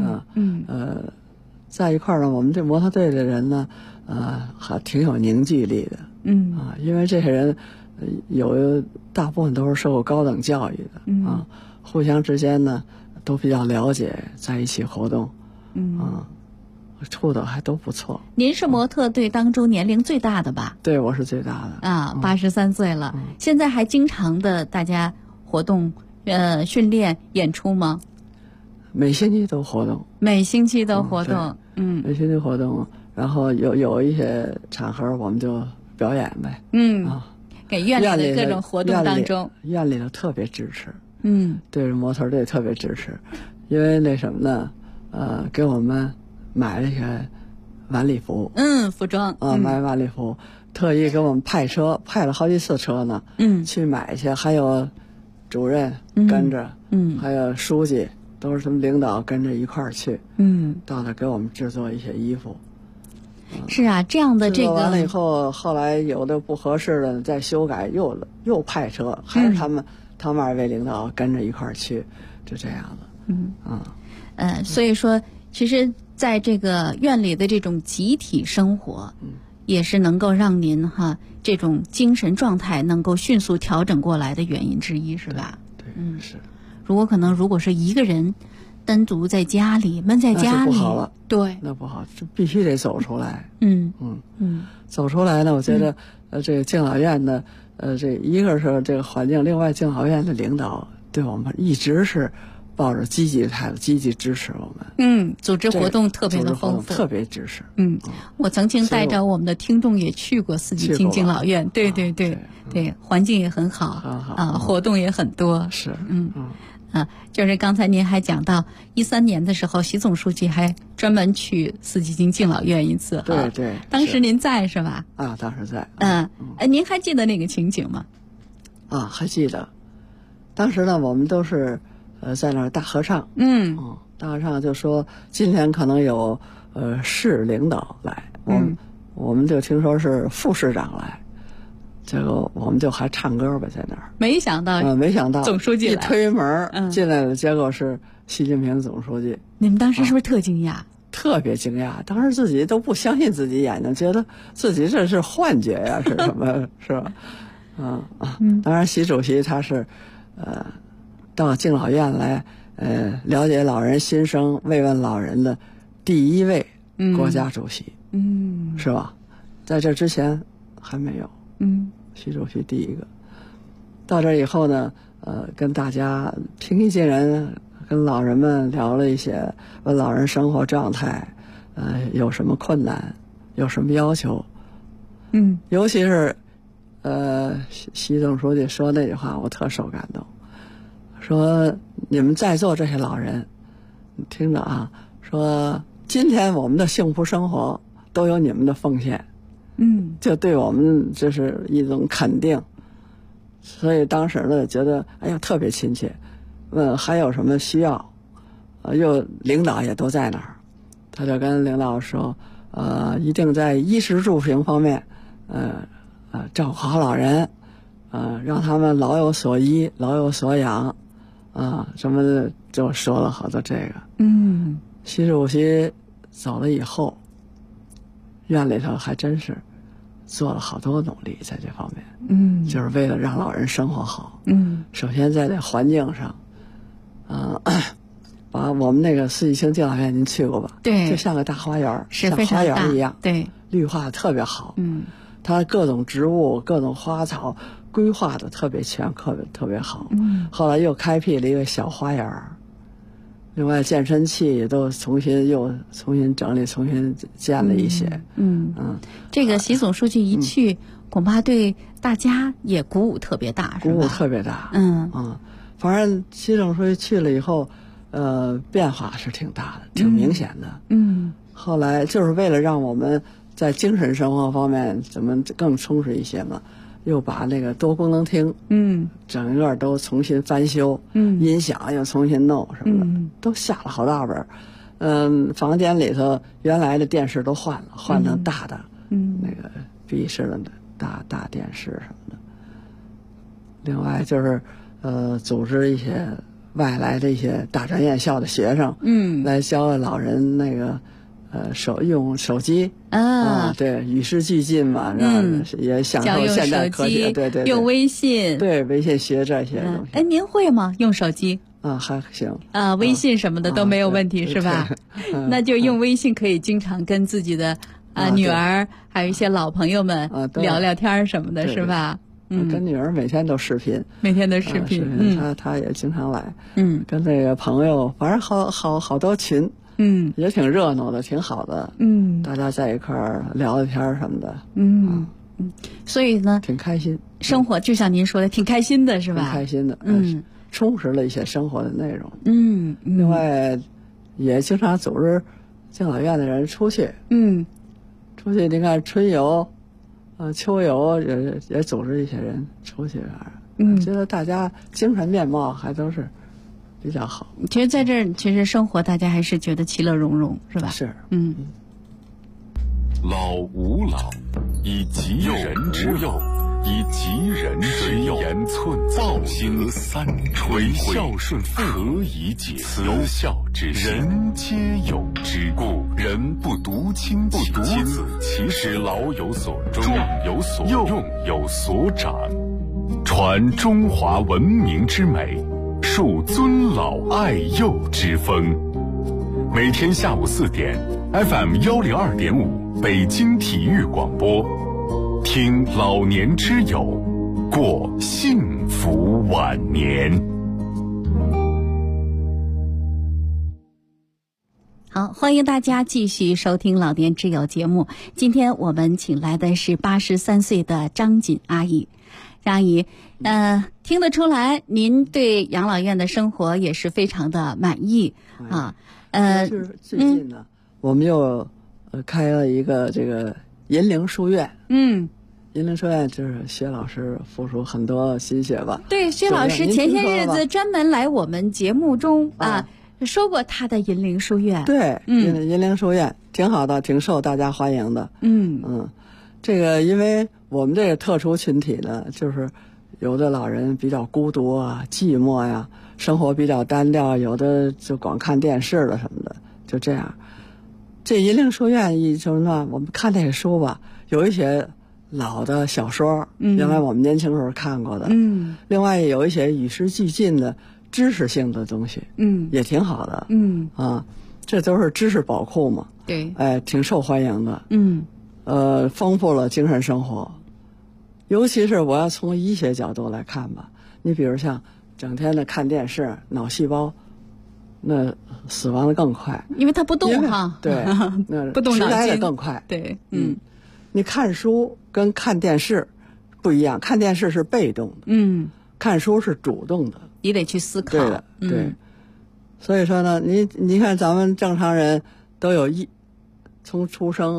在一块儿呢，我们这模特队的人呢，还挺有凝聚力的。因为这些人有大部分都是受过高等教育的，互相之间呢都比较了解，在一起活动，处的还都不错。 您是模特队当中年龄最大的吧？ 对，我是最大的啊，83岁了。现在还经常的大家活动、训练、演出吗？ 每星期都活动。 每星期都活动， 每星期活动，然后有一些场合我们就表演呗。 给院里的各种活动当中， 院里头特别支持。对模特队特别支持，因为那什么呢？给我们买了一些晚礼服， 服装买晚礼服，特意给我们派了好几次车呢，去买去，还有主任跟着，还有书记，都是什么领导跟着一块儿去，到那给我们制作一些衣服。 是啊，这样的这个完了以后，后来有的不合适的再修改，又派车，还是他们2位领导跟着一块儿去，就这样的。 所以说，其实在这个院里的这种集体生活，也是能够让您这种精神状态能够迅速调整过来的原因之一，是吧？ 对，是。 如果是一个人单独在家里闷在家里， 那就不好了。 对， 那不好，这必须得走出来。走出来呢，我觉得这个敬老院的这一个是这个环境，另外敬老院的领导对我们一直是抱着积极的态度，积极支持我们。 组织活动特别的丰富， 特别支持。 我曾经带着我们的听众也去过四季青敬老院，对，环境也很好，活动也很多。 是， 就是刚才您还讲到13年的时候，习总书记还专门去四季青敬老院一次。 对， 当时您在是吧？ 当时在。 您还记得那个情景吗？ 还记得。当时呢，我们都是在那儿大合唱。大合唱就说今天可能有市领导来，我们就听说是副市长来。这个我们就还唱歌吧，在那儿。没想到总书记一推门进来的，结果是习近平总书记。 你们当时是不是特惊讶？ 特别惊讶，当时自己都不相信自己眼睛，觉得自己这是幻觉呀，是什么？是吧？当然，习主席他是到敬老院来了解老人心声、慰问老人的第一位国家主席，是吧？在这之前还没有。习主席第一个到这以后呢，跟大家平易近人，跟老人们聊了一些，问老人生活状态，有什么困难，有什么要求，尤其是习总书记说那句话，我特受感动，说你们在座这些老人，你听着啊，说今天我们的幸福生活都有你们的奉献。就对我们这是一种肯定，所以当时呢觉得哎呀特别亲切，问还有什么需要，又领导也都在那儿，他就跟领导说，一定在衣食住行方面，照顾好老人，让他们老有所依，老有所养，什么的就说了好多这个。习主席走了以后，院里头还真是做了好多努力在这方面，就是为了让老人生活好。首先在这环境上，把我们那个四季青敬老院您去过吧？ 对， 就像个大花园， 是像花园一样， 对， 绿化特别好。它各种植物、各种花草规划的特别全，特别好。后来又开辟了一个小花园。另外，健身器也都重新整理、重新建了一些。 这个习总书记一去，恐怕对大家也鼓舞特别大，是吧？ 鼓舞特别大。反正习总书记去了以后，变化是挺大的，挺明显的。后来就是为了让我们在精神生活方面怎么更充实一些嘛。又把那个多功能厅，整个都重新翻修，音响又重新弄什么的，都下了好大本， 房间里头原来的电视都换了，换成大的，那个壁式的大电视什么的。另外就是组织一些外来的一些大专院校的学生，来教老人那个用手机对，与时俱进嘛，也享受现代科技，对， 用微信， 对，微信学这些东西。 您会吗？用手机？ 还行微信什么的都没有问题，是吧？那就用微信可以经常跟自己的女儿还有一些老朋友们聊聊天什么的，是吧？ 跟女儿每天都视频，她也经常来，跟那个朋友，反正好多群，也挺热闹的，挺好的，大家在一块儿聊聊天什么的， 所以呢， 挺开心， 生活就像您说的，挺开心的，是吧？ 挺开心的，充实了一些生活的内容。另外也经常组织敬老院的人出去。出去你看春游，秋游也组织一些人出去玩。觉得大家精神面貌还都是比较好。 其实在这儿，其实生活大家还是觉得其乐融融，是吧？ 是。 老吾老以及人之幼，以及人之幼，言寸道行三垂孝顺父何以解慈孝之心，人皆有之。故人不独亲其子，其使老有所终，有所用，有所长，传中华文明之美，树尊老爱幼之风。每天下午4点 FM102.5北京体育广播，听老年之友，过幸福晚年。 好，欢迎大家继续收听老年之友节目。今天我们请来的是83岁的张锦阿姨。张阿姨，听得出来您对养老院的生活也是非常的满意啊。 就是最近呢，我们又开了一个这个银铃书院。银铃书院就是薛老师付出很多心血吧。 对，薛老师前些日子专门来我们节目中说过他的银铃书院。 对，银铃书院挺好的，挺受大家欢迎的。这个因为我们这个特殊群体呢，就是有的老人比较孤独啊、寂寞呀，生活比较单调，有的就光看电视了什么的，就这样。这银铃书院就是呢，我们看这个书吧，有一些老的小说，原来我们年轻时候看过的，另外有一些与时俱进的知识性的东西，也挺好的，这都是知识宝库嘛， 对， 挺受欢迎的，丰富了精神生活。尤其是我要从医学角度来看吧，你比如像整天的看电视，脑细胞那死亡的更快， 因为它不动哈， 对，那不动脑筋的更快， 对， 你看书跟看电视不一样，看电视是被动的，看书是主动的， 你得去思考， 对的，对。所以说呢，你看咱们正常人都有从出生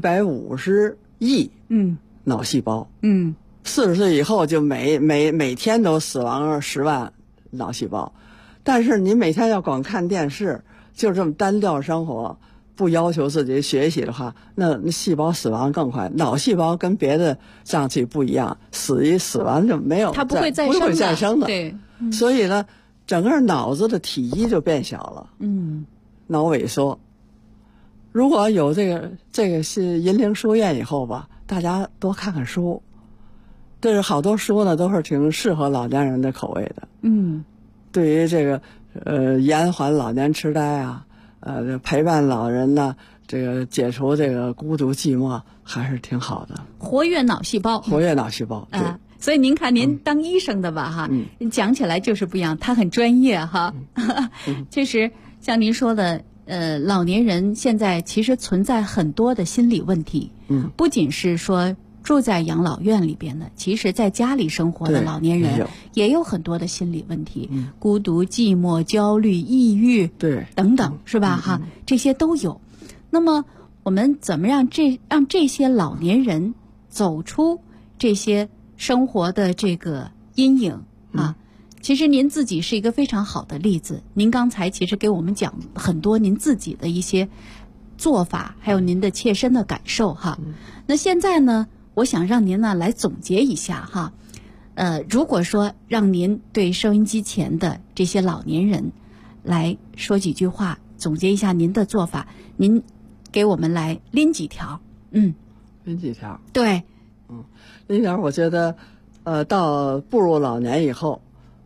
150亿脑细胞，40岁以后就每天都死亡10万脑细胞，但是你每天要光看电视，就这么单调生活，不要求自己学习的话，那细胞死亡更快。脑细胞跟别的脏器不一样，死完就没有， 它不会再生的，对，所以呢，整个脑子的体积就变小了，脑萎缩。如果有这个是银铃书院以后吧，大家多看看书，这是好多书呢，都是挺适合老年人的口味的。对于这个延缓老年痴呆啊，陪伴老人呢，这个解除这个孤独寂寞，还是挺好的。 活跃脑细胞， 对。 所以您看，您当医生的吧，哈，讲起来就是不一样，他很专业哈。其实像您说的。老年人现在其实存在很多的心理问题，不仅是说住在养老院里边的，其实在家里生活的老年人也有很多的心理问题，孤独、寂寞、焦虑、抑郁， 对， 等等，是吧？哈，这些都有。那么我们怎么让这些老年人走出这些生活的这个阴影啊？ 其实您自己是一个非常好的例子。您刚才其实给我们讲很多您自己的一些做法，还有您的切身的感受哈。那现在呢，我想让您呢来总结一下哈。如果说让您对收音机前的这些老年人来说几句话，总结一下您的做法，您给我们来拎几条。 拎几条？ 对， 拎条，我觉得，到步入老年以后，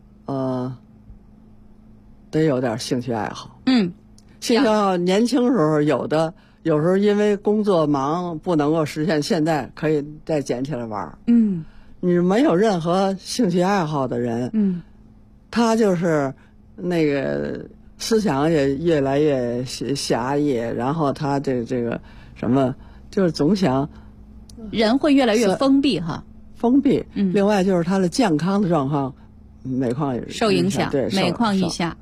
得有点兴趣爱好。兴趣爱好年轻时候有时候因为工作忙不能够实现，现在可以再捡起来玩。你没有任何兴趣爱好的人，他就是那个思想也越来越狭义，然后他这个什么，就是总想人会越来越封闭哈。 封闭。另外就是他的健康的状况每况受影响， 对， 每况愈下。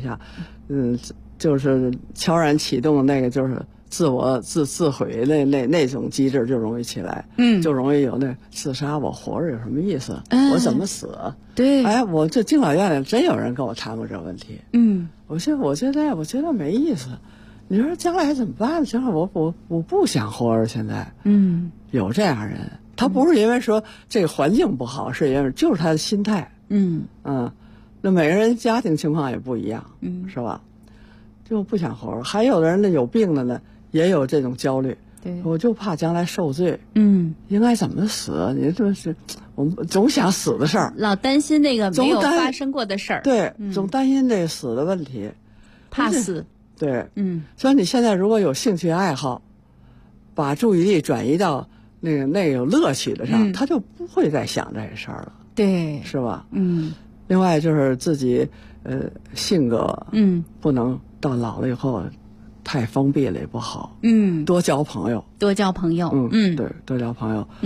就是悄然启动那个就是自毁那种机制就容易起来，就容易有那自杀，我活着有什么意思？我怎么死？ 对， 我这敬老院里真有人跟我谈过这个问题。我觉得没意思。你说将来怎么办？将来我不想活着。现在，有这样人，他不是因为说这个环境不好，是因为就是他的心态。那每个人家庭情况也不一样，是吧？就不想活着。还有的人呢，有病的呢，也有这种焦虑。 对， 我就怕将来受罪。应该怎么死？你这是我们总想死的事儿， 老担心那个没有发生过的事儿。 对，总担心这个死的问题， 怕死。 对，所以你现在如果有兴趣爱好，把注意力转移到那个有乐趣的上，他就不会再想这事儿了。 对， 是吧？另外就是自己性格，不能到老了以后太封闭了也不好。多交朋友， 多交朋友。 对，多交朋友。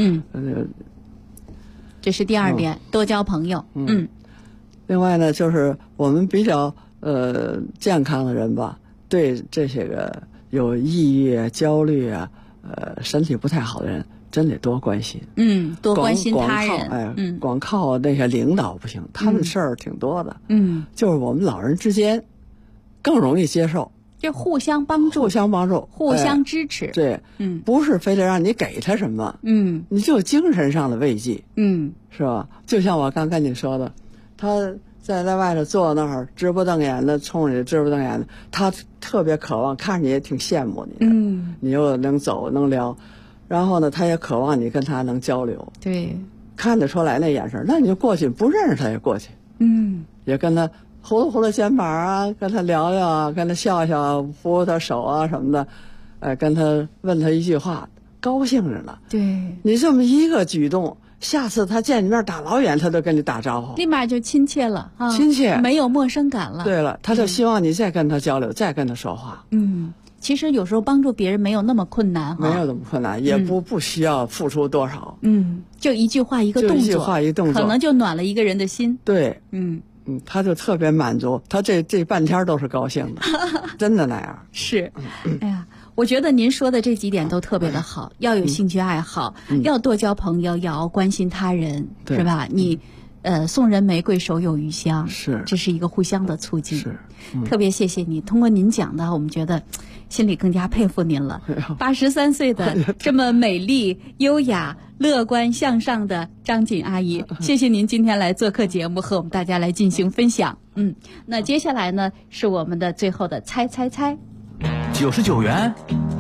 这是第二点，多交朋友。 另外呢，就是我们比较健康的人吧，对这些个有抑郁啊、焦虑啊、身体不太好的人，真得多关心。 多关心他人。 光靠那些领导不行，他们事儿挺多的。就是我们老人之间更容易接受， 就互相帮助，互相支持。 对，不是非得让你给他什么，你就精神上的慰藉，是吧？就像我刚跟你说的，他在外头坐那儿直不瞪眼的，冲着你直不瞪眼的，他特别渴望，看着你也挺羡慕你的，你又能走能聊，然后呢，他也渴望你跟他能交流， 对， 看得出来那眼神，那你就过去，不认识他也过去，也跟他呼呼肩膀啊，跟他聊聊啊，跟他笑笑，扶扶他手啊什么的，跟他问他一句话，高兴着呢。 对， 你这么一个举动，下次他见你面大老远，他都跟你打招呼， 立马就亲切了啊， 亲切， 没有陌生感了。 对了，他就希望你再跟他交流，再跟他说话。 其实有时候帮助别人没有那么困难哈， 没有那么困难，也不需要付出多少。 就一句话一个动作， 就一句话一动作， 可能就暖了一个人的心。 对，他就特别满足，他这半天都是高兴的，真的那样。 是，哎呀，我觉得您说的这几点都特别的好，要有兴趣爱好，要多交朋友，要关心他人，是吧？你送人玫瑰，手有余香， 是， 这是一个互相的促进。 是， 特别谢谢你，通过您讲的，我们觉得心里更加佩服您了。83岁的这么美丽、优雅、乐观向上的张锦阿姨，谢谢您今天来做客节目，和我们大家来进行分享。那接下来呢，是我们的最后的猜猜猜。 99元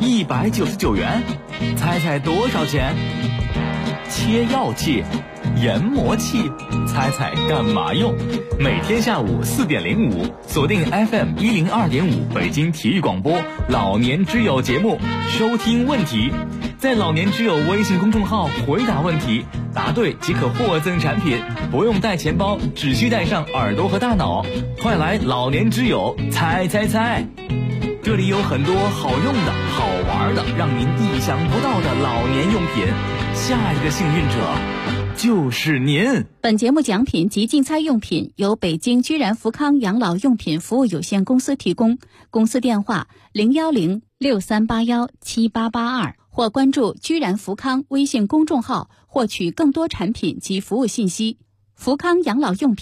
，199元，猜猜多少钱？切药器、研磨器，猜猜干嘛用？每天下午4点05，锁定 FM 102.5北京体育广播老年之友节目，收听问题，在老年之友微信公众号回答问题，答对即可获赠产品，不用带钱包，只需带上耳朵和大脑。快来老年之友猜猜猜！这里有很多好用的、好玩的，让您意想不到的老年用品。下一个幸运者就是您。 本节目奖品及竞猜用品由北京居然福康养老用品服务有限公司提供，公司电话01063817882，或关注居然福康微信公众号获取更多产品及服务信息。福康养老用品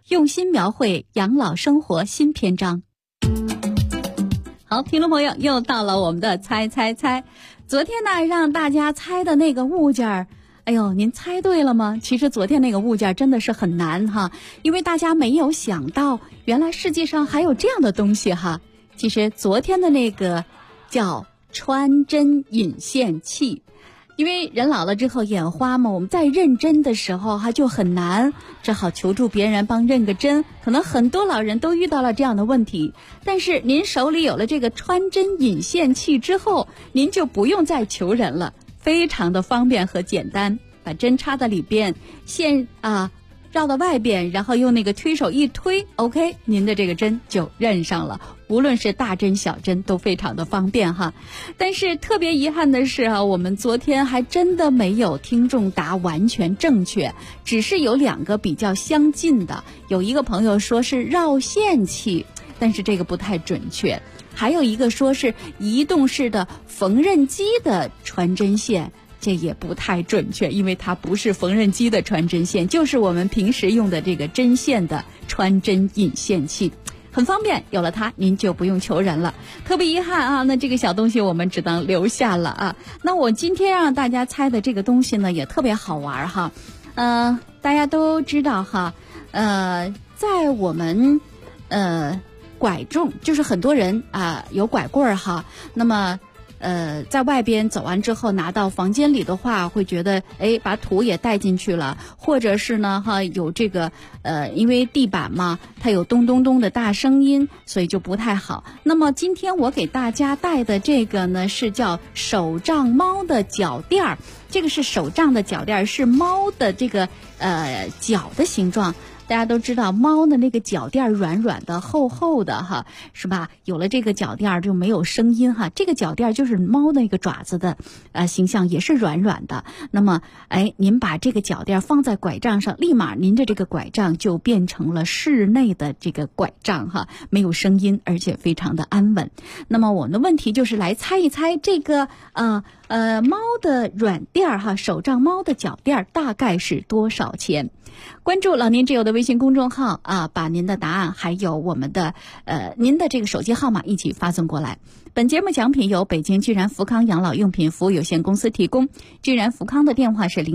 用心描绘养老生活新篇章。好，听众朋友，又到了我们的猜猜猜。昨天呢，让大家猜的那个物件儿，哎呦，您猜对了吗？其实昨天那个物件真的是很难哈，因为大家没有想到，原来世界上还有这样的东西哈。其实昨天的那个叫穿针引线器。因为人老了之后眼花嘛，我们在认针的时候就很难，只好求助别人帮认个针。可能很多老人都遇到了这样的问题，但是您手里有了这个穿针引线器之后，您就不用再求人了，非常的方便和简单。把针插在里边，线绕到外边，然后用那个推手一推 ，OK， 您的这个针就认上了。无论是大针小针都非常的方便哈。但是特别遗憾的是我们昨天还真的没有听众答完全正确，只是有2个比较相近的。有一个朋友说是绕线器，但是这个不太准确。还有一个说是移动式的缝纫机的传针线，这也不太准确，因为它不是缝纫机的传针线，就是我们平时用的这个针线的穿针引线器，很方便，有了它您就不用求人了。特别遗憾那这个小东西我们只能留下了那我今天让大家猜的这个东西呢也特别好玩哈。大家都知道哈，在我们拐重，就是很多人有拐棍哈，那么在外边走完之后拿到房间里的话，会觉得把土也带进去了，或者是呢有这个因为地板嘛，它有咚咚咚的大声音，所以就不太好。那么今天我给大家带的这个呢是叫手杖猫的脚垫儿，这个是手杖的脚垫儿，是猫的这个脚的形状。大家都知道猫的那个脚垫软软的厚厚的哈，是吧？有了这个脚垫就没有声音哈。这个脚垫就是猫的一个爪子的形象，也是软软的。那么您把这个脚垫放在拐杖上，立马您的这个拐杖就变成了室内的这个拐杖哈，没有声音，而且非常的安稳。那么我们的问题就是来猜一猜这个猫的软垫哈，手杖猫的脚垫大概是多少钱？关注老年之友的微信公众号把您的答案还有我们的您的这个手机号码一起发送过来。本节目奖品由北京居然福康养老用品服务有限公司提供，居然福康的电话是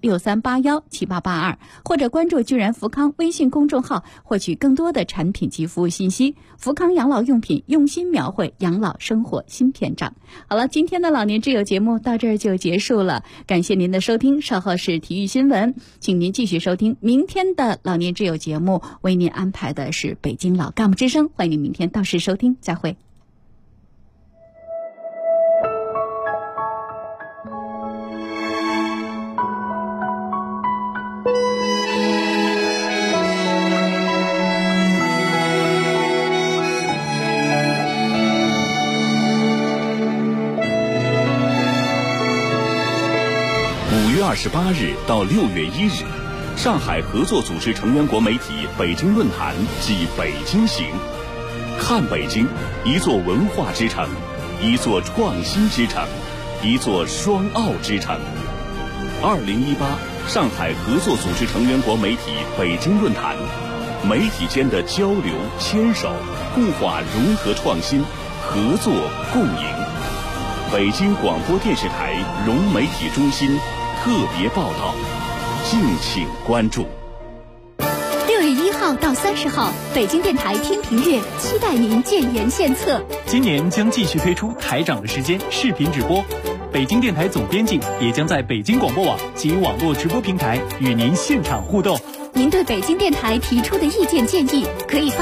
01063817882，或者关注居然福康微信公众号获取更多的产品及服务信息。福康养老用品，用心描绘养老生活新篇章。好了，今天的老年之友节目到这儿就结束了，感谢您的收听，稍后是体育新闻，请您继续收听明天的老年之友节目，为您安排的是北京老干部之声，欢迎您明天到时收听，再会。 5月28日到6月1日，上海合作组织成员国媒体北京论坛暨北京行。看北京，一座文化之城，一座创新之城，一座双奥之城。2018上海合作组织成员国媒体北京论坛，媒体间的交流、牵手、固化融合创新，合作共赢。北京广播电视台融媒体中心特别报道，敬请关注。 6月1号到30号，北京电台天平月期待您建言献策。 今年将继续推出台长的时间视频直播，北京电台总编辑也将在北京广播网及网络直播平台与您现场互动。 您对北京电台提出的意见建议可以